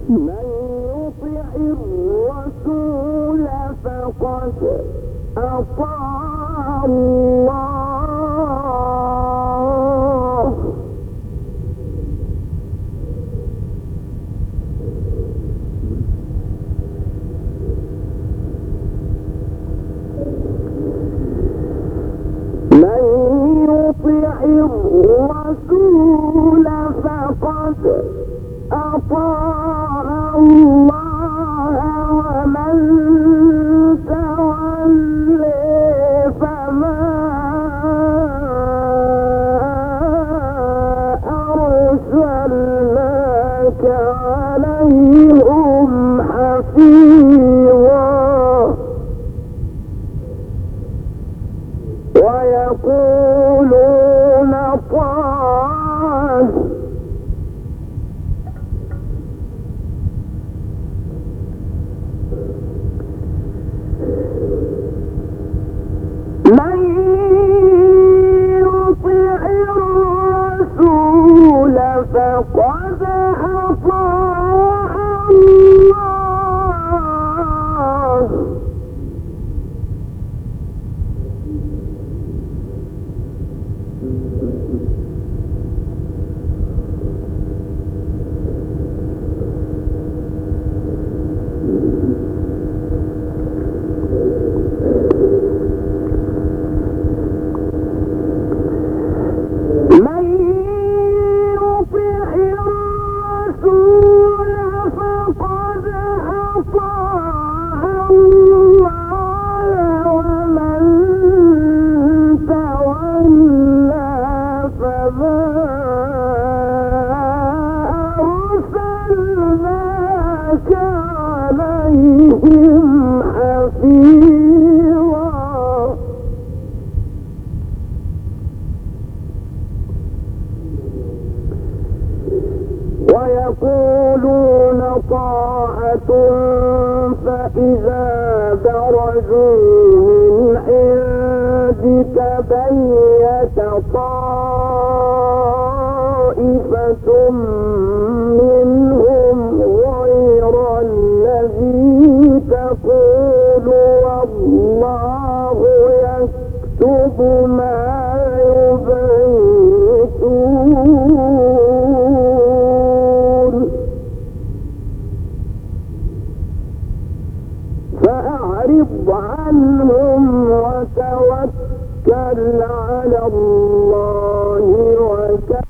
من يطع الرسول فقد أطاع الله من يطع الرسول فقد أطاع الله ومن تولي فما أرسلناك عليهم حفيظا ويقولون طاعة من يطع الرسول فقد أطاع الله من يطع الرسول فقد أطاع الله ومن تولى فما أرسلناك عليهم حفيظا ويقولون طاعة فإذا برزوا من عندك بيت طائفة منهم غير الذي تقول والله يكتب ما يبيتون فأعرض عنهم وتوكل على الله وكفى